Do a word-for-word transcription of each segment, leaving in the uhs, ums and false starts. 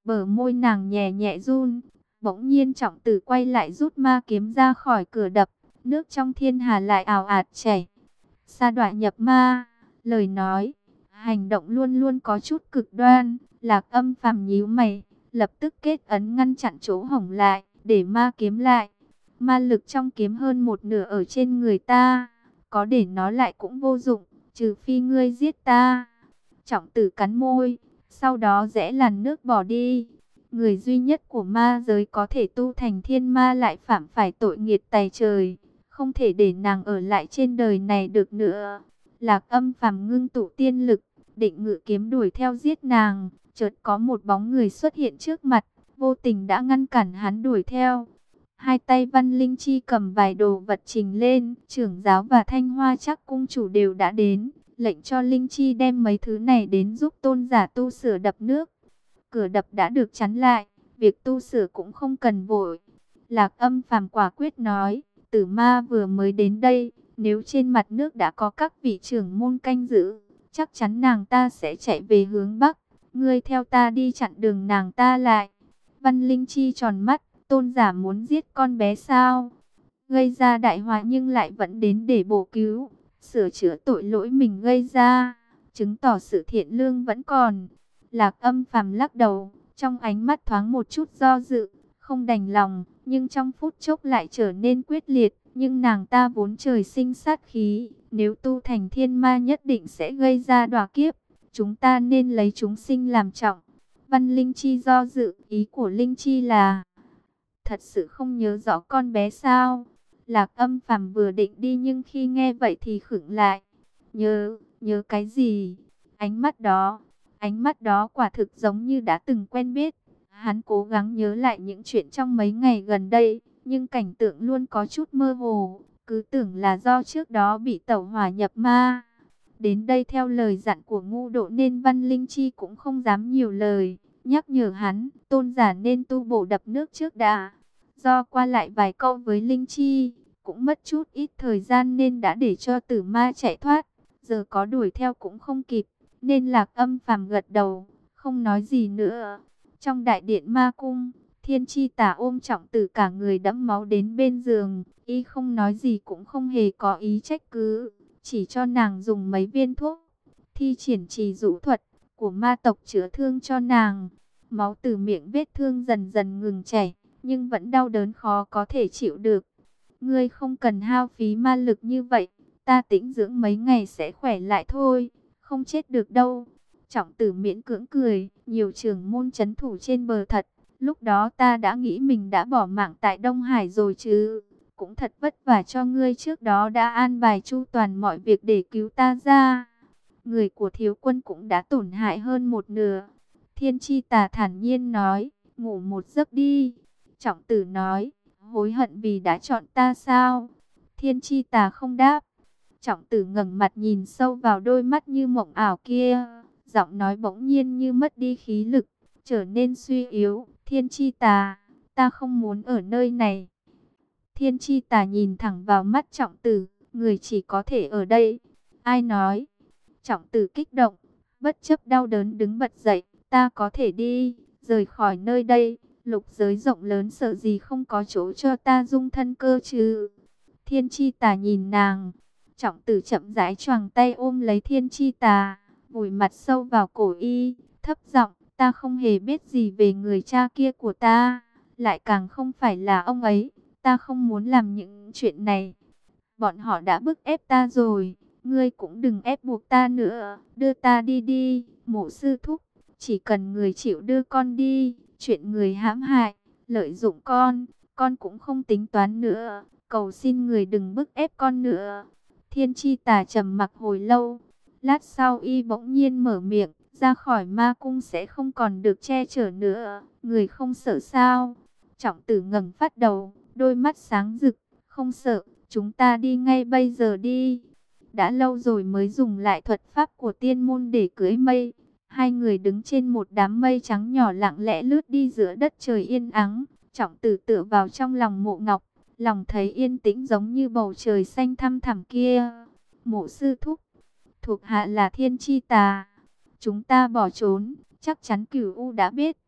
Bờ môi nàng nhẹ nhẹ run. Bỗng nhiên Trọng Tử quay lại rút ma kiếm ra khỏi cửa đập. Nước trong thiên hà lại ào ạt chảy. Sa đọa nhập ma. Lời nói, hành động luôn luôn có chút cực đoan. Lạc Âm Phàm nhíu mày, lập tức kết ấn ngăn chặn chỗ hổng lại, để ma kiếm lại. Ma lực trong kiếm hơn một nửa ở trên người ta, có để nó lại cũng vô dụng, trừ phi ngươi giết ta. Trọng Tử cắn môi, sau đó rẽ làn nước bỏ đi. Người duy nhất của ma giới có thể tu thành thiên ma lại phạm phải tội nghiệt tày trời, không thể để nàng ở lại trên đời này được nữa. Lạc Âm Phàm ngưng tụ tiên lực, định ngự kiếm đuổi theo giết nàng, chợt có một bóng người xuất hiện trước mặt, vô tình đã ngăn cản hắn đuổi theo. Hai tay Văn Linh Chi cầm vài đồ vật trình lên, trưởng giáo và Thanh Hoa Trắc cung chủ đều đã đến, lệnh cho Linh Chi đem mấy thứ này đến giúp tôn giả tu sửa đập nước. Cửa đập đã được chắn lại, việc tu sửa cũng không cần vội. Lạc Âm Phàm quả quyết nói, Tử Ma vừa mới đến đây, nếu trên mặt nước đã có các vị trưởng môn canh giữ, chắc chắn nàng ta sẽ chạy về hướng Bắc. Ngươi theo ta đi chặn đường nàng ta lại. Văn Linh Chi tròn mắt, tôn giả muốn giết con bé sao? Gây ra đại họa nhưng lại vẫn đến để bổ cứu, sửa chữa tội lỗi mình gây ra, chứng tỏ sự thiện lương vẫn còn. Lạc Âm Phàm lắc đầu, trong ánh mắt thoáng một chút do dự, không đành lòng, nhưng trong phút chốc lại trở nên quyết liệt. Nhưng nàng ta vốn trời sinh sát khí, nếu tu thành thiên ma nhất định sẽ gây ra đọa kiếp. Chúng ta nên lấy chúng sinh làm trọng. Văn Linh Chi do dự, ý của Linh Chi là thật sự không nhớ rõ con bé sao? Lạc Âm Phàm vừa định đi nhưng khi nghe vậy thì khựng lại. Nhớ, nhớ cái gì? Ánh mắt đó, ánh mắt đó quả thực giống như đã từng quen biết. Hắn cố gắng nhớ lại những chuyện trong mấy ngày gần đây, nhưng cảnh tượng luôn có chút mơ hồ, cứ tưởng là do trước đó bị tẩu hỏa nhập ma. Đến đây theo lời dặn của Ngũ Độ nên Văn Linh Chi cũng không dám nhiều lời, nhắc nhở hắn, tôn giả nên tu bổ đập nước trước đã. Do qua lại vài câu với Linh Chi, cũng mất chút ít thời gian nên đã để cho Tử Ma chạy thoát, giờ có đuổi theo cũng không kịp, nên Lạc Âm Phàm gật đầu, không nói gì nữa. Trong đại điện ma cung, Thiên Chi Tà ôm Trọng Tử cả người đẫm máu đến bên giường, y không nói gì cũng không hề có ý trách cứ, chỉ cho nàng dùng mấy viên thuốc, thi triển trì dụ thuật của ma tộc chữa thương cho nàng. Máu từ miệng vết thương dần dần ngừng chảy, nhưng vẫn đau đớn khó có thể chịu được. Ngươi không cần hao phí ma lực như vậy, ta tĩnh dưỡng mấy ngày sẽ khỏe lại thôi, không chết được đâu. Trọng Tử miễn cưỡng cười, nhiều trưởng môn trấn thủ trên bờ thật. Lúc đó ta đã nghĩ mình đã bỏ mạng tại Đông Hải rồi chứ. Cũng thật vất vả cho ngươi trước đó đã an bài chu toàn mọi việc để cứu ta ra. Người của thiếu quân cũng đã tổn hại hơn một nửa. Thiên Chi Tà thản nhiên nói, ngủ một giấc đi. Trọng Tử nói, hối hận vì đã chọn ta sao? Thiên Chi Tà không đáp. Trọng Tử ngẩng mặt nhìn sâu vào đôi mắt như mộng ảo kia, giọng nói bỗng nhiên như mất đi khí lực, trở nên suy yếu. Thiên Chi Tà, ta không muốn ở nơi này. Thiên Chi Tà nhìn thẳng vào mắt Trọng Tử, người chỉ có thể ở đây. Ai nói? Trọng Tử kích động, bất chấp đau đớn đứng bật dậy. Ta có thể đi, rời khỏi nơi đây. Lục giới rộng lớn sợ gì không có chỗ cho ta dung thân cơ chứ. Thiên Chi Tà nhìn nàng. Trọng Tử chậm rãi choàng tay ôm lấy Thiên Chi Tà, vùi mặt sâu vào cổ y, thấp giọng, ta không hề biết gì về người cha kia của ta, lại càng không phải là ông ấy. Ta không muốn làm những chuyện này. Bọn họ đã bức ép ta rồi, ngươi cũng đừng ép buộc ta nữa, đưa ta đi đi, Mộ sư thúc. Chỉ cần người chịu đưa con đi, chuyện người hãm hại, lợi dụng con, con cũng không tính toán nữa. Cầu xin người đừng bức ép con nữa. Thiên Chi Tà trầm mặc hồi lâu. Lát sau y bỗng nhiên mở miệng, ra khỏi ma cung sẽ không còn được che chở nữa. Người không sợ sao? Trọng Tử ngẩng phát đầu, đôi mắt sáng rực, không sợ, chúng ta đi ngay bây giờ đi. Đã lâu rồi mới dùng lại thuật pháp của tiên môn để cưỡi mây. Hai người đứng trên một đám mây trắng nhỏ lặng lẽ lướt đi giữa đất trời yên ắng. Trọng Tử tựa vào trong lòng Mộ Ngọc, lòng thấy yên tĩnh giống như bầu trời xanh thăm thẳm kia. Mộ sư thúc, thuộc hạ là Thiên Chi Tà. Chúng ta bỏ trốn, chắc chắn Cửu U đã biết.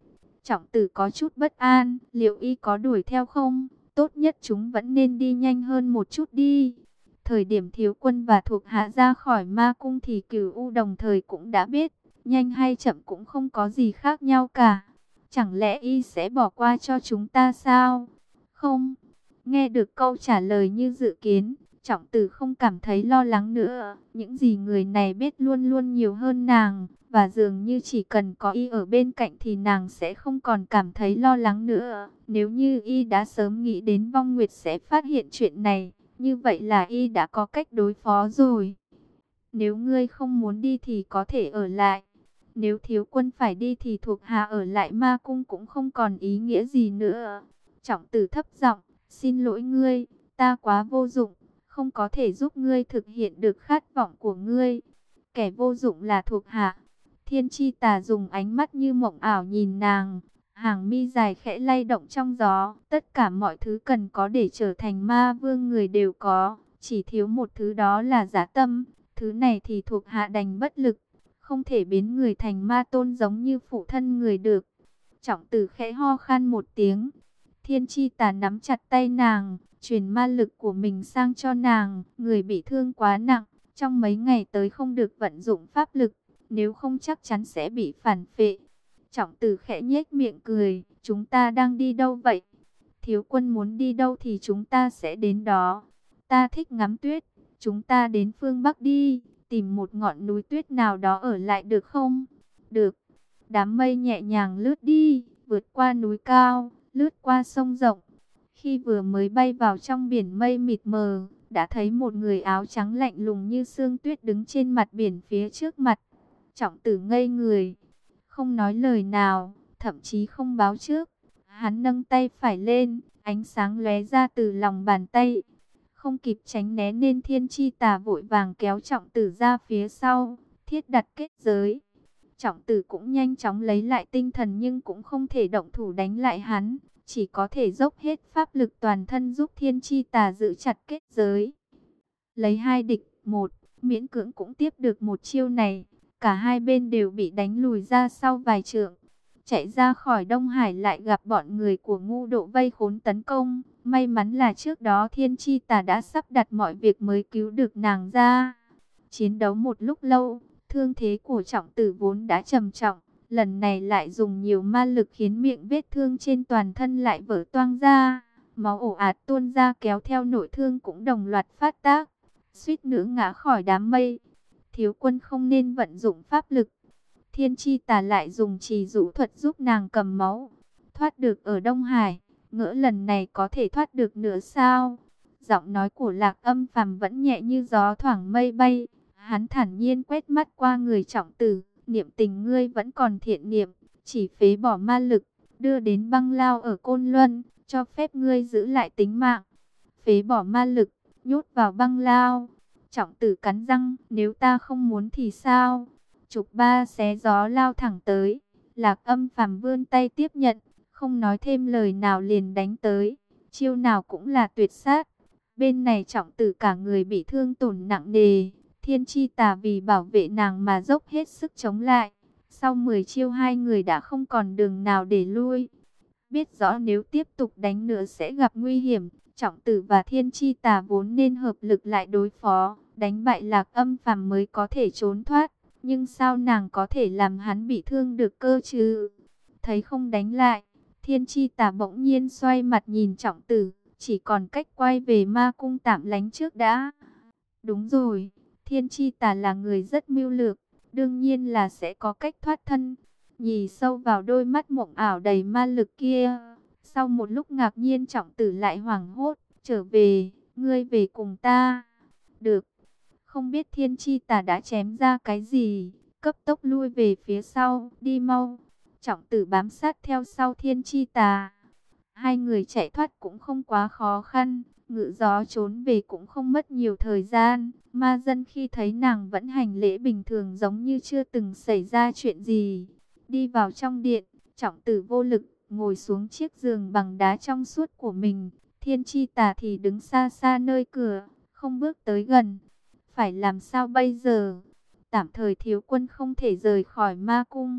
Trọng tử có chút bất an, liệu y có đuổi theo không? Tốt nhất chúng vẫn nên đi nhanh hơn một chút đi. Thời điểm thiếu quân và thuộc hạ ra khỏi ma cung thì Cửu U đồng thời cũng đã biết, nhanh hay chậm cũng không có gì khác nhau cả. Chẳng lẽ y sẽ bỏ qua cho chúng ta sao? Không. Nghe được câu trả lời như dự kiến, Trọng tử không cảm thấy lo lắng nữa. Những gì người này biết luôn luôn nhiều hơn nàng, và dường như chỉ cần có y ở bên cạnh thì nàng sẽ không còn cảm thấy lo lắng nữa. Nếu như y đã sớm nghĩ đến Vong Nguyệt sẽ phát hiện chuyện này, như vậy là y đã có cách đối phó rồi. Nếu ngươi không muốn đi thì có thể ở lại. Nếu thiếu quân phải đi thì thuộc hạ ở lại ma cung cũng không còn ý nghĩa gì nữa. Trọng tử thấp giọng, xin lỗi ngươi, ta quá vô dụng, không có thể giúp ngươi thực hiện được khát vọng của ngươi. Kẻ vô dụng là thuộc hạ. Thiên Chi Tà dùng ánh mắt như mộng ảo nhìn nàng, hàng mi dài khẽ lay động trong gió. Tất cả mọi thứ cần có để trở thành ma vương người đều có, chỉ thiếu một thứ, đó là dã tâm. Thứ này thì thuộc hạ đành bất lực, không thể biến người thành ma tôn giống như phụ thân người được. Trọng tử khẽ ho khan một tiếng. Thiên Chi Tà nắm chặt tay nàng, truyền ma lực của mình sang cho nàng. Người bị thương quá nặng, trong mấy ngày tới không được vận dụng pháp lực, nếu không chắc chắn sẽ bị phản phệ. Trọng tử khẽ nhếch miệng cười, chúng ta đang đi đâu vậy? Thiếu quân muốn đi đâu thì chúng ta sẽ đến đó. Ta thích ngắm tuyết, chúng ta đến phương Bắc đi, tìm một ngọn núi tuyết nào đó ở lại được không? Được. Đám mây nhẹ nhàng lướt đi, vượt qua núi cao, lướt qua sông rộng. Khi vừa mới bay vào trong biển mây mịt mờ, đã thấy một người áo trắng lạnh lùng như sương tuyết đứng trên mặt biển phía trước mặt. Trọng tử ngây người, không nói lời nào, thậm chí không báo trước. Hắn nâng tay phải lên, ánh sáng lóe ra từ lòng bàn tay. Không kịp tránh né nên Thiên Chi Tà vội vàng kéo Trọng tử ra phía sau, thiết đặt kết giới. Trọng tử cũng nhanh chóng lấy lại tinh thần nhưng cũng không thể động thủ đánh lại hắn, chỉ có thể dốc hết pháp lực toàn thân giúp Thiên Chi Tà giữ chặt kết giới. Lấy hai địch một, miễn cưỡng cũng tiếp được một chiêu này, cả hai bên đều bị đánh lùi ra sau vài trượng. Chạy ra khỏi Đông Hải lại gặp bọn người của Ngưu Độ vây khốn tấn công. May mắn là trước đó Thiên Chi Tà đã sắp đặt mọi việc mới cứu được nàng ra. Chiến đấu một lúc lâu, thương thế của Trọng tử vốn đã trầm trọng, lần này lại dùng nhiều ma lực khiến miệng vết thương trên toàn thân lại vỡ toang ra. Máu ồ ạt tuôn ra kéo theo nội thương cũng đồng loạt phát tác, suýt nữa ngã khỏi đám mây. Thiếu quân không nên vận dụng pháp lực. Thiên Chi Tà lại dùng trì dụ thuật giúp nàng cầm máu, thoát được ở Đông Hải. Ngỡ lần này có thể thoát được nữa sao? Giọng nói của Lạc Âm Phàm vẫn nhẹ như gió thoảng mây bay. Hắn thản nhiên quét mắt qua người Trọng tử, niệm tình ngươi vẫn còn thiện niệm, chỉ phế bỏ ma lực, đưa đến băng lao ở Côn Luân, cho phép ngươi giữ lại tính mạng. Phế bỏ ma lực, nhốt vào băng lao. Trọng tử cắn răng, nếu ta không muốn thì sao? Trục ba xé gió lao thẳng tới. Lạc Âm Phàm vươn tay tiếp nhận, không nói thêm lời nào liền đánh tới. Chiêu nào cũng là tuyệt sát. Bên này Trọng tử cả người bị thương tổn nặng nề. Thiên Chi Tà vì bảo vệ nàng mà dốc hết sức chống lại. Sau mười chiêu hai người đã không còn đường nào để lui. Biết rõ nếu tiếp tục đánh nữa sẽ gặp nguy hiểm, Trọng tử và Thiên Chi Tà vốn nên hợp lực lại đối phó, đánh bại Lạc Âm Phàm mới có thể trốn thoát. Nhưng sao nàng có thể làm hắn bị thương được cơ chứ? Thấy không đánh lại, Thiên Chi Tà bỗng nhiên xoay mặt nhìn Trọng tử, chỉ còn cách quay về ma cung tạm lánh trước đã. Đúng rồi, Thiên Chi Tà là người rất mưu lược, đương nhiên là sẽ có cách thoát thân. Nhì sâu vào đôi mắt mộng ảo đầy ma lực kia. Sau một lúc ngạc nhiên Trọng tử lại hoảng hốt, trở về, ngươi về cùng ta. Được. Không biết Thiên Chi Tà đã chém ra cái gì, cấp tốc lui về phía sau, đi mau. Trọng tử bám sát theo sau Thiên Chi Tà. Hai người chạy thoát cũng không quá khó khăn, ngự gió trốn về cũng không mất nhiều thời gian. Ma dân khi thấy nàng vẫn hành lễ bình thường giống như chưa từng xảy ra chuyện gì. Đi vào trong điện, Trọng tử vô lực, ngồi xuống chiếc giường bằng đá trong suốt của mình. Thiên Chi Tà thì đứng xa xa nơi cửa, không bước tới gần. Phải làm sao bây giờ? Tạm thời thiếu quân không thể rời khỏi ma cung.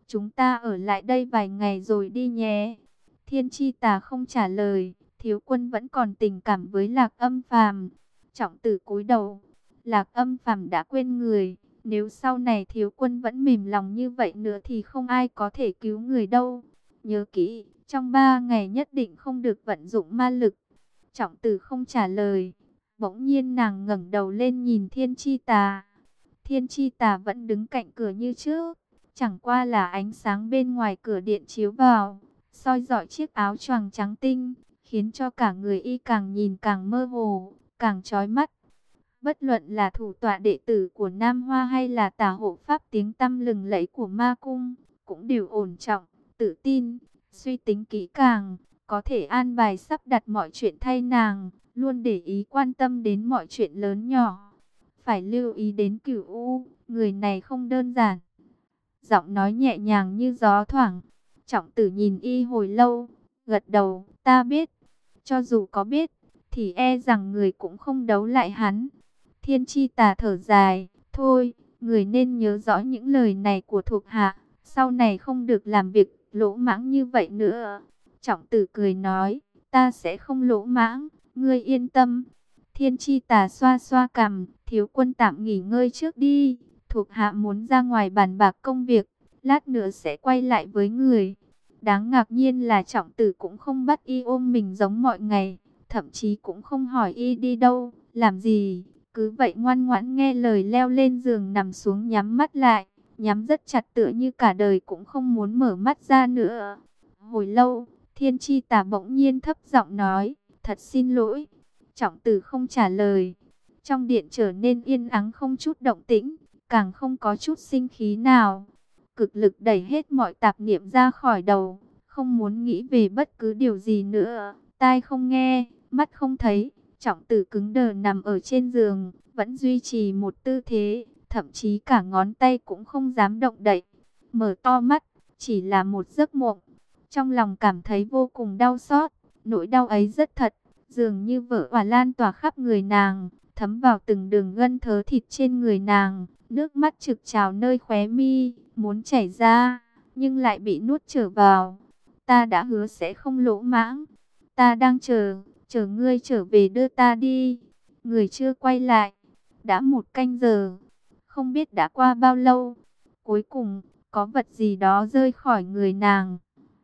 chúng ta ở lại đây vài ngày rồi đi nhé. Thiên Chi Tà không trả lời, thiếu quân vẫn còn tình cảm với Lạc Âm Phàm. Trọng Tử cúi đầu, Lạc Âm Phàm đã quên người, nếu sau này thiếu quân vẫn mềm lòng như vậy nữa thì không ai có thể cứu người đâu. Nhớ kỹ, trong ba ngày nhất định không được vận dụng ma lực. Trọng Tử không trả lời, bỗng nhiên nàng ngẩng đầu lên nhìn Thiên Chi Tà. Thiên Chi Tà vẫn đứng cạnh cửa như trước, chẳng qua là ánh sáng bên ngoài cửa điện chiếu vào, soi rọi chiếc áo choàng trắng tinh, khiến cho cả người y càng nhìn càng mơ hồ, càng chói mắt. Bất luận là thủ tọa đệ tử của Nam Hoa hay là tả hộ pháp tiếng tăm lừng lẫy của ma cung, cũng đều ổn trọng, tự tin, suy tính kỹ càng, có thể an bài sắp đặt mọi chuyện thay nàng, luôn để ý quan tâm đến mọi chuyện lớn nhỏ. Phải lưu ý đến Cửu U, người này không đơn giản. Giọng nói nhẹ nhàng như gió thoảng. Trọng Tử nhìn y hồi lâu, gật đầu, ta biết. Cho dù có biết, thì e rằng người cũng không đấu lại hắn. Thiên Chi Tà thở dài, thôi, người nên nhớ rõ những lời này của thuộc hạ, sau này không được làm việc lỗ mãng như vậy nữa. Trọng Tử cười nói, ta sẽ không lỗ mãng, ngươi yên tâm. Thiên Chi Tà xoa xoa cằm, thiếu quân tạm nghỉ ngơi trước đi, thuộc hạ muốn ra ngoài bàn bạc công việc, lát nữa sẽ quay lại với người. Đáng ngạc nhiên là Trọng Tử cũng không bắt y ôm mình giống mọi ngày, thậm chí cũng không hỏi y đi đâu, làm gì, cứ vậy ngoan ngoãn nghe lời leo lên giường nằm xuống nhắm mắt lại, nhắm rất chặt tựa như cả đời cũng không muốn mở mắt ra nữa. Hồi lâu, Thiên Chi Tà bỗng nhiên thấp giọng nói, thật xin lỗi. Trọng Tử không trả lời. Trong điện trở nên yên ắng không chút động tĩnh, càng không có chút sinh khí nào. Cực lực đẩy hết mọi tạp niệm ra khỏi đầu, không muốn nghĩ về bất cứ điều gì nữa. Tai không nghe, mắt không thấy. Trọng Tử cứng đờ nằm ở trên giường, vẫn duy trì một tư thế, thậm chí cả ngón tay cũng không dám động đậy. Mở to mắt, chỉ là một giấc mộng. Trong lòng cảm thấy vô cùng đau xót, nỗi đau ấy rất thật, dường như vỡ òa lan tỏa khắp người nàng, thấm vào từng đường gân thớ thịt trên người nàng. Nước mắt trực trào nơi khóe mi, muốn chảy ra, nhưng lại bị nuốt trở vào. Ta đã hứa sẽ không lỗ mãng. Ta đang chờ, chờ ngươi trở về đưa ta đi. Người chưa quay lại. Đã một canh giờ. Không biết đã qua bao lâu. Cuối cùng, có vật gì đó rơi khỏi người nàng.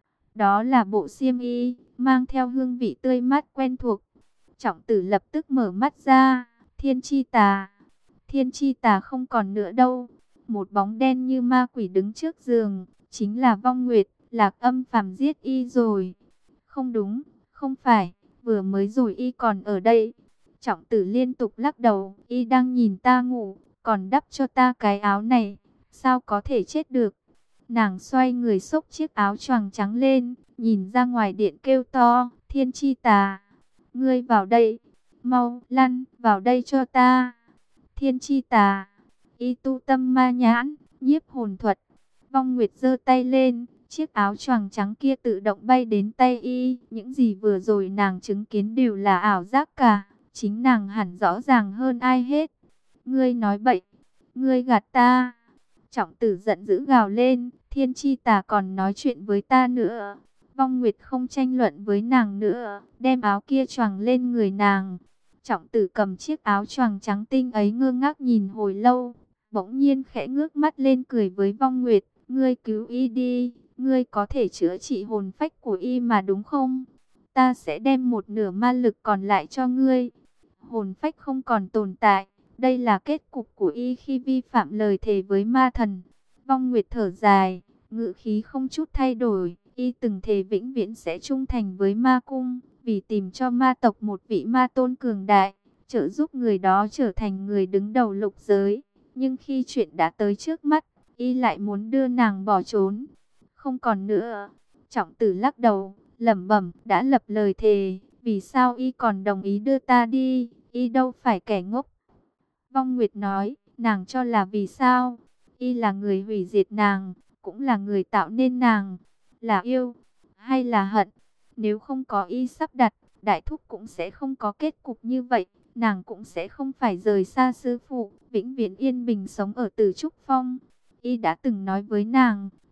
Đó là bộ xiêm y, mang theo hương vị tươi mát quen thuộc. Trọng Tử lập tức mở mắt ra. Thiên Chi Tà. Thiên Chi Tà không còn nữa đâu. Một bóng đen như ma quỷ đứng trước giường. Chính là Vong Nguyệt. Lạc Âm Phàm giết y rồi. Không đúng, không phải. Vừa mới rồi y còn ở đây. Trọng Tử liên tục lắc đầu. Y đang nhìn ta ngủ, còn đắp cho ta cái áo này. Sao có thể chết được? Nàng xoay người xốc chiếc áo choàng trắng lên, nhìn ra ngoài điện kêu to, Thiên Chi Tà, ngươi vào đây, mau lăn vào đây cho ta. Thiên Chi Tà, y tu tâm ma nhãn, nhiếp hồn thuật. Vong Nguyệt giơ tay lên, chiếc áo choàng trắng kia tự động bay đến tay y. Những gì vừa rồi nàng chứng kiến đều là ảo giác cả, chính nàng hẳn rõ ràng hơn ai hết. Ngươi nói bậy, ngươi gạt ta. Trọng Tử giận dữ gào lên, Thiên Chi Tà còn nói chuyện với ta nữa. Vong Nguyệt không tranh luận với nàng nữa, đem áo kia choàng lên người nàng. Trọng Tử cầm chiếc áo choàng trắng tinh ấy ngơ ngác nhìn hồi lâu, bỗng nhiên khẽ ngước mắt lên cười với Vong Nguyệt, ngươi cứu y đi, ngươi có thể chữa trị hồn phách của y mà đúng không? Ta sẽ đem một nửa ma lực còn lại cho ngươi. Hồn phách không còn tồn tại. Đây là kết cục của y khi vi phạm lời thề với ma thần. Vong Nguyệt thở dài, ngữ khí không chút thay đổi. Y từng thề vĩnh viễn sẽ trung thành với ma cung, vì tìm cho ma tộc một vị ma tôn cường đại, trợ giúp người đó trở thành người đứng đầu lục giới. Nhưng khi chuyện đã tới trước mắt, y lại muốn đưa nàng bỏ trốn. Không còn nữa. Trọng Tử lắc đầu, lẩm bẩm, đã lập lời thề, vì sao y còn đồng ý đưa ta đi? Y đâu phải kẻ ngốc. Vong Nguyệt nói, nàng cho là vì sao? Y là người hủy diệt nàng, cũng là người tạo nên nàng. Là yêu, hay là hận? Nếu không có y sắp đặt, đại thúc cũng sẽ không có kết cục như vậy. Nàng cũng sẽ không phải rời xa sư phụ, vĩnh viễn yên bình sống ở Tử Trúc Phong. Y đã từng nói với nàng,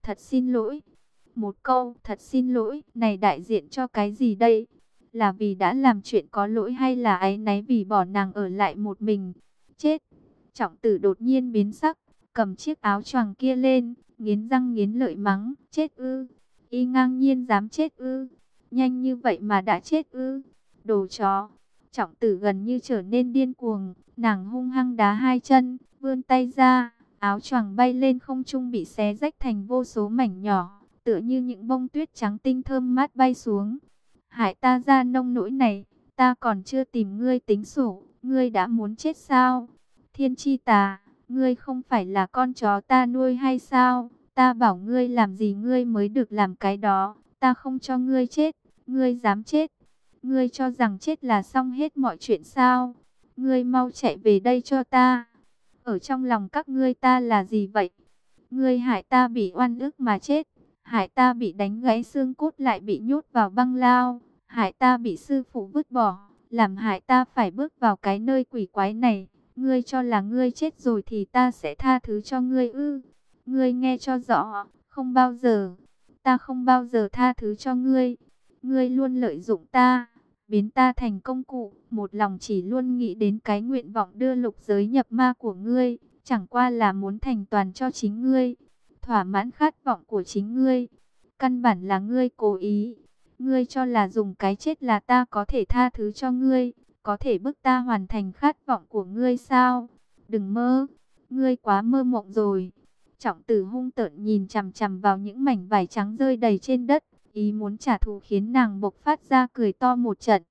thật xin lỗi. Một câu thật xin lỗi này đại diện cho cái gì đây? Là vì đã làm chuyện có lỗi hay là áy náy vì bỏ nàng ở lại một mình? Chết! Trọng Tử đột nhiên biến sắc, cầm chiếc áo choàng kia lên, nghiến răng nghiến lợi mắng, chết ư? Y ngang nhiên dám chết ư? Nhanh như vậy mà đã chết ư? Đồ chó! Trọng Tử gần như trở nên điên cuồng, nàng hung hăng đá hai chân, vươn tay ra, áo choàng bay lên không trung bị xé rách thành vô số mảnh nhỏ, tựa như những bông tuyết trắng tinh thơm mát bay xuống. Hại ta ra nông nỗi này, ta còn chưa tìm ngươi tính sổ, ngươi đã muốn chết sao? Thiên Chi Tà, ngươi không phải là con chó ta nuôi hay sao? Ta bảo ngươi làm gì ngươi mới được làm cái đó, ta không cho ngươi chết, ngươi dám chết. Ngươi cho rằng chết là xong hết mọi chuyện sao? Ngươi mau chạy về đây cho ta. Ở trong lòng các ngươi ta là gì vậy? Ngươi hại ta bị oan ức mà chết, hại ta bị đánh gãy xương cốt lại bị nhốt vào băng lao, hại ta bị sư phụ vứt bỏ, làm hại ta phải bước vào cái nơi quỷ quái này. Ngươi cho là ngươi chết rồi thì ta sẽ tha thứ cho ngươi ư? Ngươi nghe cho rõ, không bao giờ, ta không bao giờ tha thứ cho ngươi. Ngươi luôn lợi dụng ta, biến ta thành công cụ, một lòng chỉ luôn nghĩ đến cái nguyện vọng đưa lục giới nhập ma của ngươi, chẳng qua là muốn thành toàn cho chính ngươi, thỏa mãn khát vọng của chính ngươi. Căn bản là ngươi cố ý, ngươi cho là dùng cái chết là ta có thể tha thứ cho ngươi, có thể bức ta hoàn thành khát vọng của ngươi sao? Đừng mơ, ngươi quá mơ mộng rồi. Trọng Tử hung tợn nhìn chằm chằm vào những mảnh vải trắng rơi đầy trên đất, ý muốn trả thù khiến nàng bộc phát ra cười to một trận.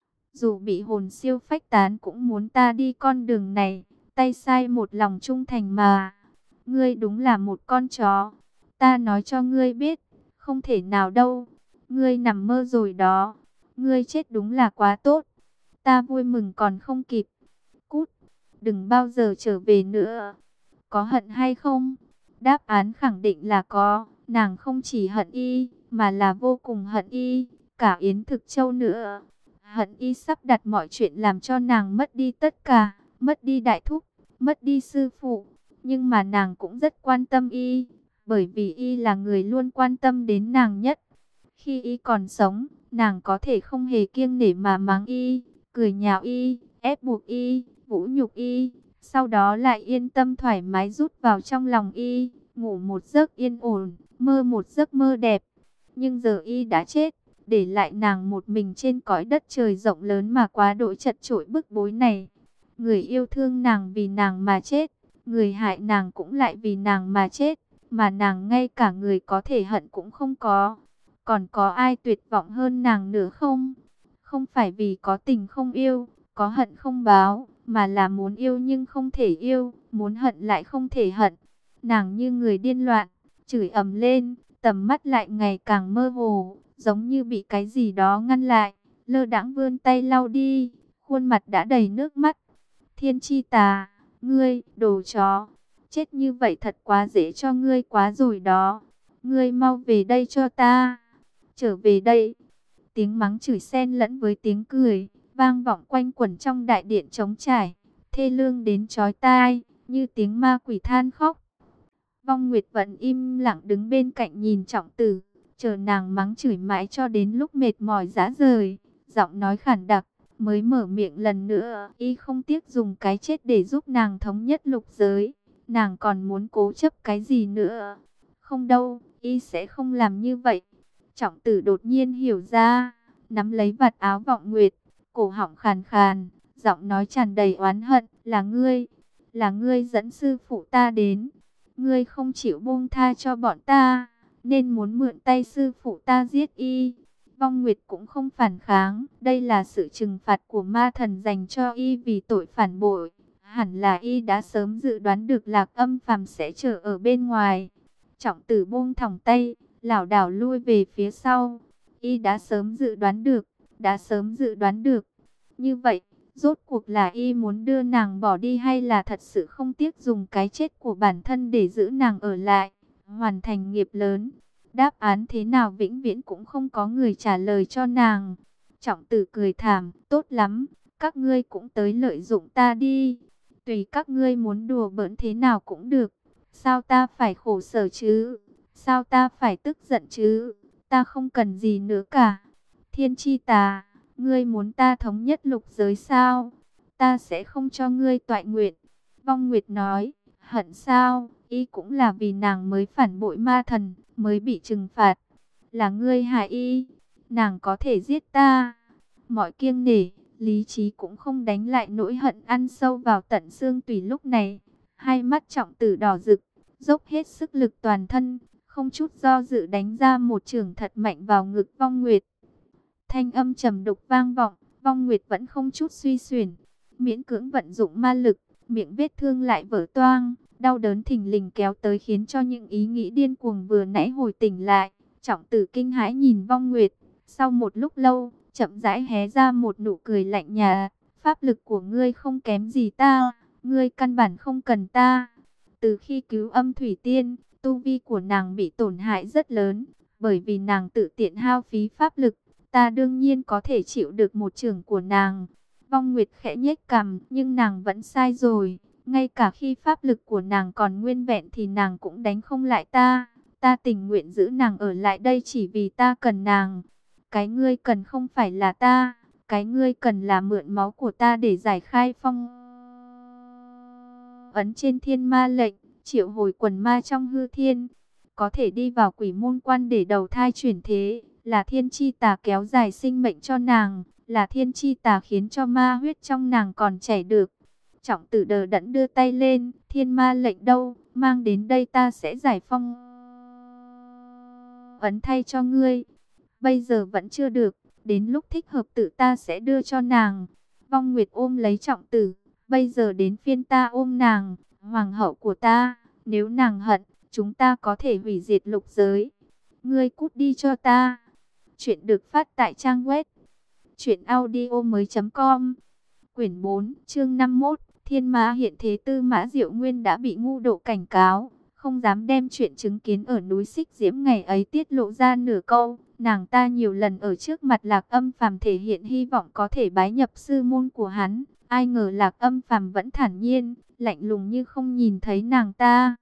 Dù bị hồn siêu phách tán cũng muốn ta đi con đường này, tay sai một lòng trung thành mà. Ngươi đúng là một con chó. Ta nói cho ngươi biết, không thể nào đâu. Ngươi nằm mơ rồi đó. Ngươi chết đúng là quá tốt. Ta vui mừng còn không kịp. Cút, đừng bao giờ trở về nữa. Có hận hay không? Đáp án khẳng định là có. Nàng không chỉ hận y, mà là vô cùng hận y, cả Yến Thực Châu nữa. Hận y sắp đặt mọi chuyện làm cho nàng mất đi tất cả, mất đi đại thúc, mất đi sư phụ. Nhưng mà nàng cũng rất quan tâm y, bởi vì y là người luôn quan tâm đến nàng nhất. Khi y còn sống, nàng có thể không hề kiêng nể mà mắng y, cười nhạo y, ép buộc y, vũ nhục y. Sau đó lại yên tâm thoải mái rút vào trong lòng y, ngủ một giấc yên ổn, mơ một giấc mơ đẹp. Nhưng giờ y đã chết, để lại nàng một mình trên cõi đất trời rộng lớn mà quá độ chật chội bức bối này. Người yêu thương nàng vì nàng mà chết, người hại nàng cũng lại vì nàng mà chết, mà nàng ngay cả người có thể hận cũng không có. Còn có ai tuyệt vọng hơn nàng nữa không? Không phải vì có tình không yêu, có hận không báo, mà là muốn yêu nhưng không thể yêu, muốn hận lại không thể hận. Nàng như người điên loạn, chửi ầm lên, tầm mắt lại ngày càng mơ hồ, giống như bị cái gì đó ngăn lại, lơ đãng vươn tay lau đi, khuôn mặt đã đầy nước mắt. Thiên Chi Tà, ngươi, đồ chó, chết như vậy thật quá dễ cho ngươi quá rồi đó. Ngươi mau về đây cho ta, trở về đây. Tiếng mắng chửi xen lẫn với tiếng cười, vang vọng quanh quẩn trong đại điện trống trải, thê lương đến chói tai, như tiếng ma quỷ than khóc. Vong Nguyệt vẫn im lặng đứng bên cạnh nhìn Trọng Tử, chờ nàng mắng chửi mãi cho đến lúc mệt mỏi rã rời, giọng nói khản đặc, mới mở miệng lần nữa. Y không tiếc dùng cái chết để giúp nàng thống nhất lục giới, nàng còn muốn cố chấp cái gì nữa? Không đâu, y sẽ không làm như vậy. Trọng Tử đột nhiên hiểu ra, nắm lấy vạt áo Vọng Nguyệt, cổ họng khàn khàn, giọng nói tràn đầy oán hận, là ngươi, là ngươi dẫn sư phụ ta đến. Ngươi không chịu buông tha cho bọn ta, nên muốn mượn tay sư phụ ta giết y. Vong Nguyệt cũng không phản kháng, đây là sự trừng phạt của ma thần dành cho y vì tội phản bội. Hẳn là y đã sớm dự đoán được Lạc Âm Phàm sẽ chờ ở bên ngoài. Trọng Tử buông thòng tay, lảo đảo lui về phía sau. Y đã sớm dự đoán được, đã sớm dự đoán được. Như vậy, rốt cuộc là y muốn đưa nàng bỏ đi hay là thật sự không tiếc dùng cái chết của bản thân để giữ nàng ở lại, hoàn thành nghiệp lớn? Đáp án thế nào vĩnh viễn cũng không có người trả lời cho nàng. Trọng Tử cười thảm, tốt lắm, các ngươi cũng tới lợi dụng ta đi. Tùy các ngươi muốn đùa bỡn thế nào cũng được, sao ta phải khổ sở chứ? Sao ta phải tức giận chứ? Ta không cần gì nữa cả. Thiên Chi Tà, ngươi muốn ta thống nhất lục giới sao? Ta sẽ không cho ngươi toại nguyện. Vong Nguyệt nói, hận sao? Y cũng là vì nàng mới phản bội ma thần, mới bị trừng phạt. Là ngươi hại y, nàng có thể giết ta. Mọi kiêng nể, lý trí cũng không đánh lại nỗi hận ăn sâu vào tận xương tủy lúc này. Hai mắt Trọng Tử đỏ rực, dốc hết sức lực toàn thân, không chút do dự đánh ra một chưởng thật mạnh vào ngực Vong Nguyệt. Thanh âm trầm đục vang vọng, Vong Nguyệt vẫn không chút suy xuyển, miễn cưỡng vận dụng ma lực, miệng vết thương lại vỡ toang, đau đớn thình lình kéo tới khiến cho những ý nghĩ điên cuồng vừa nãy hồi tỉnh lại. Trọng Tử kinh hãi nhìn Vong Nguyệt, sau một lúc lâu, chậm rãi hé ra một nụ cười lạnh nhạt, pháp lực của ngươi không kém gì ta, ngươi căn bản không cần ta. Từ khi cứu Âm Thủy Tiên, tu vi của nàng bị tổn hại rất lớn, bởi vì nàng tự tiện hao phí pháp lực, ta đương nhiên có thể chịu được một chưởng của nàng. Vong Nguyệt khẽ nhếch cằm, nhưng nàng vẫn sai rồi, ngay cả khi pháp lực của nàng còn nguyên vẹn thì nàng cũng đánh không lại ta. Ta tình nguyện giữ nàng ở lại đây chỉ vì ta cần nàng. Cái ngươi cần không phải là ta, cái ngươi cần là mượn máu của ta để giải khai phong ấn trên thiên ma lệnh, triệu hồi quần ma trong hư thiên, có thể đi vào quỷ môn quan để đầu thai chuyển thế, là Thiên Chi Tà kéo dài sinh mệnh cho nàng, là Thiên Chi Tà khiến cho ma huyết trong nàng còn chảy được. Trọng Tử đờ đẫn đưa tay lên, thiên ma lệnh đâu, mang đến đây ta sẽ giải phong ấn thay cho ngươi. Bây giờ vẫn chưa được, đến lúc thích hợp tự ta sẽ đưa cho nàng. Vong Nguyệt ôm lấy Trọng Tử, bây giờ đến phiên ta ôm nàng, hoàng hậu của ta, nếu nàng hận, chúng ta có thể hủy diệt lục giới. Ngươi cút đi cho ta. Chuyện được phát tại trang web truyện audio mới chấm com. Quyển bốn, chương năm mươi mốt, Thiên Ma hiện thế. Tư Mã Diệu Nguyên đã bị ngu độ cảnh cáo, không dám đem chuyện chứng kiến ở núi Xích Diễm ngày ấy tiết lộ ra nửa câu. Nàng ta nhiều lần ở trước mặt Lạc Âm Phàm thể hiện hy vọng có thể bái nhập sư môn của hắn, ai ngờ Lạc Âm Phàm vẫn thản nhiên, lạnh lùng như không nhìn thấy nàng ta.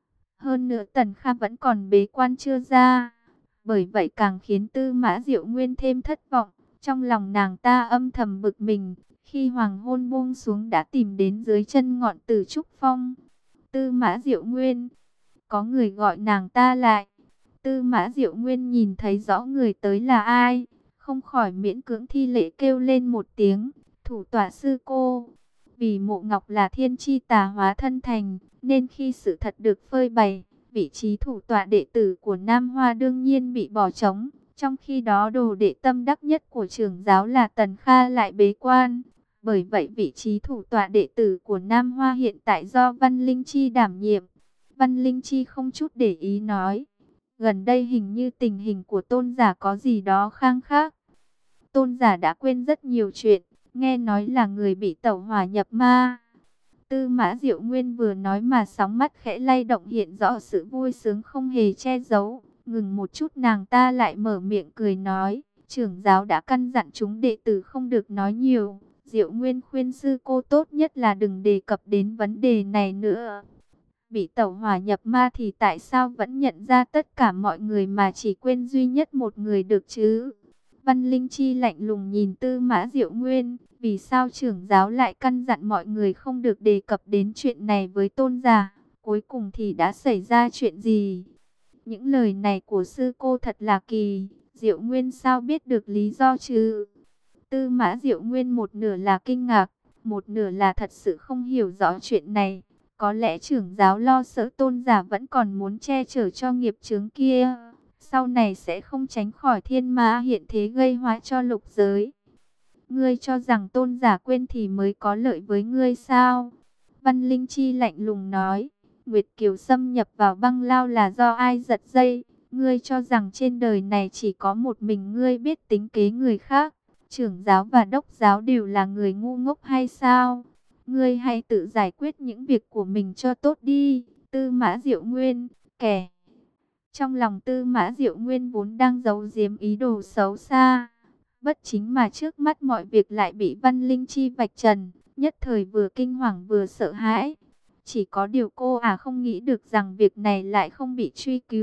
Hơn nữa Tần Kha vẫn còn bế quan chưa ra, bởi vậy càng khiến Tư Mã Diệu Nguyên thêm thất vọng. Trong lòng nàng ta âm thầm bực mình, khi hoàng hôn buông xuống đã tìm đến dưới chân ngọn Tử Trúc Phong. Tư Mã Diệu Nguyên, có người gọi nàng ta lại. Tư Mã Diệu Nguyên nhìn thấy rõ người tới là ai, không khỏi miễn cưỡng thi lễ kêu lên một tiếng, thủ tọa sư cô. Vì Mộ Ngọc là Thiên Chi Tà hóa thân thành, nên khi sự thật được phơi bày, vị trí thủ tọa đệ tử của Nam Hoa đương nhiên bị bỏ trống. Trong khi đó đồ đệ tâm đắc nhất của trưởng giáo là Tần Kha lại bế quan. Bởi vậy vị trí thủ tọa đệ tử của Nam Hoa hiện tại do Văn Linh Chi đảm nhiệm. Văn Linh Chi không chút để ý nói, gần đây hình như tình hình của tôn giả có gì đó khang khác. Tôn giả đã quên rất nhiều chuyện, nghe nói là người bị tẩu hỏa nhập ma. Tư Mã Diệu Nguyên vừa nói mà sóng mắt khẽ lay động hiện rõ sự vui sướng không hề che giấu. Ngừng một chút nàng ta lại mở miệng cười nói, trưởng giáo đã căn dặn chúng đệ tử không được nói nhiều. Diệu Nguyên khuyên sư cô tốt nhất là đừng đề cập đến vấn đề này nữa. Bị tẩu hỏa nhập ma thì tại sao vẫn nhận ra tất cả mọi người mà chỉ quên duy nhất một người được chứ? Văn Linh Chi lạnh lùng nhìn Tư Mã Diệu Nguyên, vì sao trưởng giáo lại căn dặn mọi người không được đề cập đến chuyện này với tôn giả? Cuối cùng thì đã xảy ra chuyện gì? Những lời này của sư cô thật là kỳ, Diệu Nguyên sao biết được lý do chứ? Tư Mã Diệu Nguyên một nửa là kinh ngạc, một nửa là thật sự không hiểu rõ chuyện này. Có lẽ trưởng giáo lo sợ tôn giả vẫn còn muốn che chở cho nghiệp chướng kia, sau này sẽ không tránh khỏi thiên ma hiện thế gây hóa cho lục giới. Ngươi cho rằng tôn giả quên thì mới có lợi với ngươi sao? Văn Linh Chi lạnh lùng nói, Nguyệt Kiều xâm nhập vào băng lao là do ai giật dây? Ngươi cho rằng trên đời này chỉ có một mình ngươi biết tính kế người khác? Trưởng giáo và đốc giáo đều là người ngu ngốc hay sao? Ngươi hãy tự giải quyết những việc của mình cho tốt đi. Tư Mã Diệu Nguyên, kẻ. Trong lòng Tư Mã Diệu Nguyên vốn đang giấu giếm ý đồ xấu xa, bất chính mà trước mắt mọi việc lại bị Văn Linh Chi vạch trần, nhất thời vừa kinh hoàng vừa sợ hãi. Chỉ có điều cô à không nghĩ được rằng việc này lại không bị truy cứu,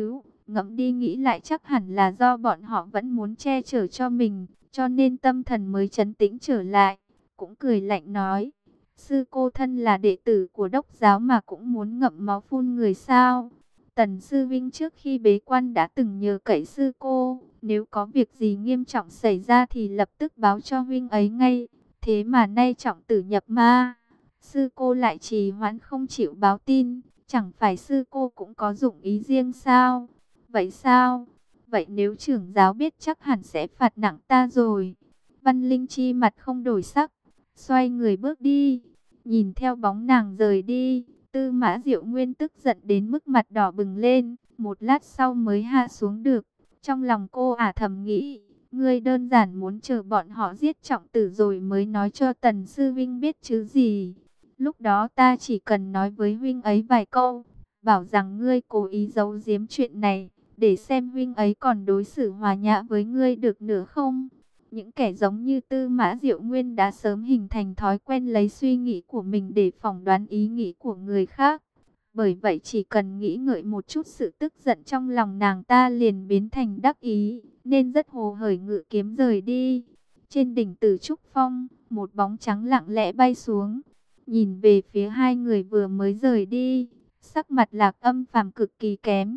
Ngẫm đi nghĩ lại chắc hẳn là do bọn họ vẫn muốn che chở cho mình, cho nên tâm thần mới trấn tĩnh trở lại. Cũng cười lạnh nói, sư cô thân là đệ tử của đốc giáo mà cũng muốn ngậm máu phun người sao? Tần sư vinh trước khi bế quan đã từng nhờ cậy sư cô, nếu có việc gì nghiêm trọng xảy ra thì lập tức báo cho huynh ấy ngay. Thế mà nay trọng tử nhập ma, sư cô lại trì hoãn không chịu báo tin, chẳng phải sư cô cũng có dụng ý riêng sao? Vậy sao? Vậy nếu trưởng giáo biết chắc hẳn sẽ phạt nặng ta rồi. Văn Linh Chi mặt không đổi sắc, xoay người bước đi, nhìn theo bóng nàng rời đi. Tư Mã Diệu Nguyên tức giận đến mức mặt đỏ bừng lên, một lát sau mới hạ xuống được. Trong lòng cô ả thầm nghĩ, ngươi đơn giản muốn chờ bọn họ giết trọng tử rồi mới nói cho Tần Sư Vinh biết chứ gì. Lúc đó ta chỉ cần nói với huynh ấy vài câu, bảo rằng ngươi cố ý giấu giếm chuyện này, để xem huynh ấy còn đối xử hòa nhã với ngươi được nữa không. Những kẻ giống như Tư Mã Diệu Nguyên đã sớm hình thành thói quen lấy suy nghĩ của mình để phỏng đoán ý nghĩ của người khác. Bởi vậy chỉ cần nghĩ ngợi một chút, sự tức giận trong lòng nàng ta liền biến thành đắc ý, nên rất hồ hởi ngự kiếm rời đi. Trên đỉnh Tử Trúc Phong, một bóng trắng lặng lẽ bay xuống, nhìn về phía hai người vừa mới rời đi, sắc mặt Lạc Âm Phàm cực kỳ kém.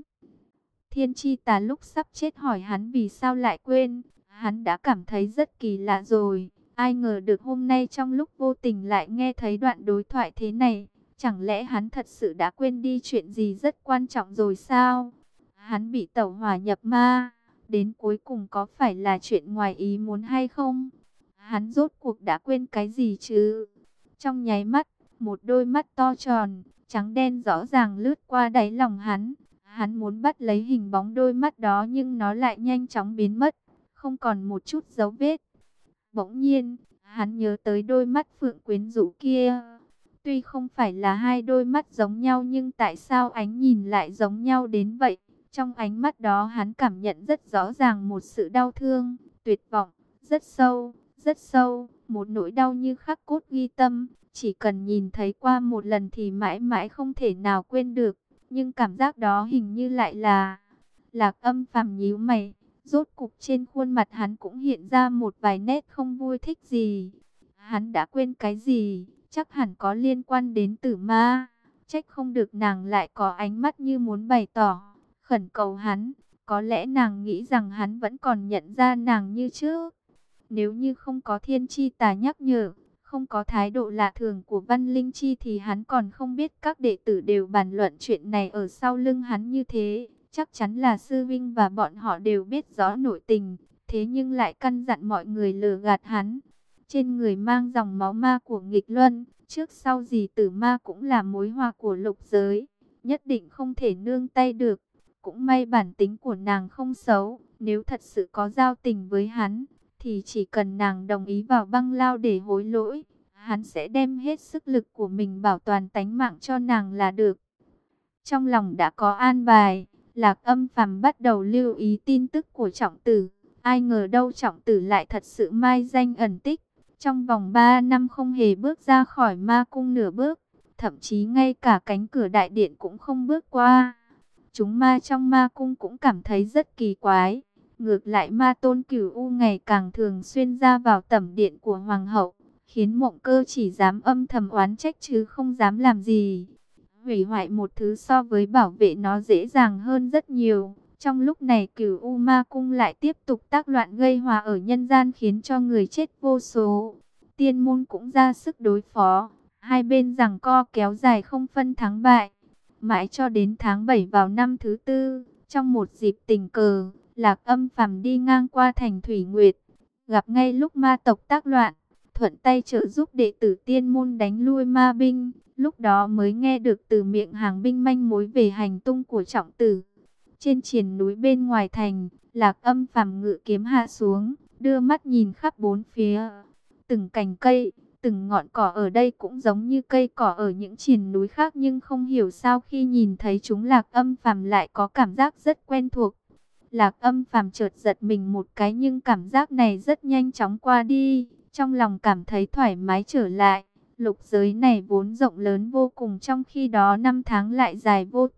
Thiên Chi Tà lúc sắp chết hỏi hắn vì sao lại quên, hắn đã cảm thấy rất kỳ lạ rồi, ai ngờ được hôm nay trong lúc vô tình lại nghe thấy đoạn đối thoại thế này. Chẳng lẽ hắn thật sự đã quên đi chuyện gì rất quan trọng rồi sao? Hắn bị tẩu hỏa nhập ma, đến cuối cùng có phải là chuyện ngoài ý muốn hay không? Hắn rốt cuộc đã quên cái gì chứ? Trong nháy mắt, một đôi mắt to tròn, trắng đen rõ ràng lướt qua đáy lòng hắn. Hắn muốn bắt lấy hình bóng đôi mắt đó nhưng nó lại nhanh chóng biến mất, không còn một chút dấu vết. Bỗng nhiên, hắn nhớ tới đôi mắt phượng quyến rũ kia. Tuy không phải là hai đôi mắt giống nhau nhưng tại sao ánh nhìn lại giống nhau đến vậy? Trong ánh mắt đó hắn cảm nhận rất rõ ràng một sự đau thương, tuyệt vọng, rất sâu, rất sâu, một nỗi đau như khắc cốt ghi tâm. Chỉ cần nhìn thấy qua một lần thì mãi mãi không thể nào quên được. Nhưng cảm giác đó hình như lại là... Lạc Âm Phàm nhíu mày, rốt cục trên khuôn mặt hắn cũng hiện ra một vài nét không vui thích gì. Hắn đã quên cái gì? Chắc hẳn có liên quan đến Tử Ma. Trách không được nàng lại có ánh mắt như muốn bày tỏ, khẩn cầu hắn. Có lẽ nàng nghĩ rằng hắn vẫn còn nhận ra nàng như trước. Nếu như không có Thiên Chi Tà nhắc nhở, không có thái độ lạ thường của Văn Linh Chi thì hắn còn không biết các đệ tử đều bàn luận chuyện này ở sau lưng hắn như thế. Chắc chắn là Sư Vinh và bọn họ đều biết rõ nội tình, thế nhưng lại căn dặn mọi người lừa gạt hắn. Trên người mang dòng máu ma của nghịch luân, trước sau gì Tử Ma cũng là mối hoa của lục giới, nhất định không thể nương tay được. Cũng may bản tính của nàng không xấu, nếu thật sự có giao tình với hắn, thì chỉ cần nàng đồng ý vào băng lao để hối lỗi, hắn sẽ đem hết sức lực của mình bảo toàn tánh mạng cho nàng là được. Trong lòng đã có an bài, Lạc Âm Phàm bắt đầu lưu ý tin tức của trọng tử. Ai ngờ đâu trọng tử lại thật sự mai danh ẩn tích. Trong vòng ba năm không hề bước ra khỏi ma cung nửa bước, thậm chí ngay cả cánh cửa đại điện cũng không bước qua. Chúng ma trong ma cung cũng cảm thấy rất kỳ quái. Ngược lại ma tôn Cửu U ngày càng thường xuyên ra vào tẩm điện của hoàng hậu, khiến Mộng Cơ chỉ dám âm thầm oán trách chứ không dám làm gì. Hủy hoại một thứ so với bảo vệ nó dễ dàng hơn rất nhiều. Trong lúc này Cửu U Ma Cung lại tiếp tục tác loạn gây hòa ở nhân gian, khiến cho người chết vô số. Tiên môn cũng ra sức đối phó, hai bên giằng co kéo dài không phân thắng bại. Mãi cho đến tháng bảy vào năm thứ tư, trong một dịp tình cờ, Lạc Âm Phàm đi ngang qua thành Thủy Nguyệt, gặp ngay lúc ma tộc tác loạn, thuận tay trợ giúp đệ tử tiên môn đánh lui ma binh. Lúc đó mới nghe được từ miệng hàng binh manh mối về hành tung của trọng tử. Trên triền núi bên ngoài thành, Lạc Âm Phàm ngự kiếm hạ xuống, đưa mắt nhìn khắp bốn phía. Từng cành cây, từng ngọn cỏ ở đây cũng giống như cây cỏ ở những triền núi khác, nhưng không hiểu sao khi nhìn thấy chúng Lạc Âm Phàm lại có cảm giác rất quen thuộc. Lạc Âm Phàm chợt giật mình một cái, nhưng cảm giác này rất nhanh chóng qua đi, trong lòng cảm thấy thoải mái trở lại. Lục giới này vốn rộng lớn vô cùng, trong khi đó năm tháng lại dài vô tận.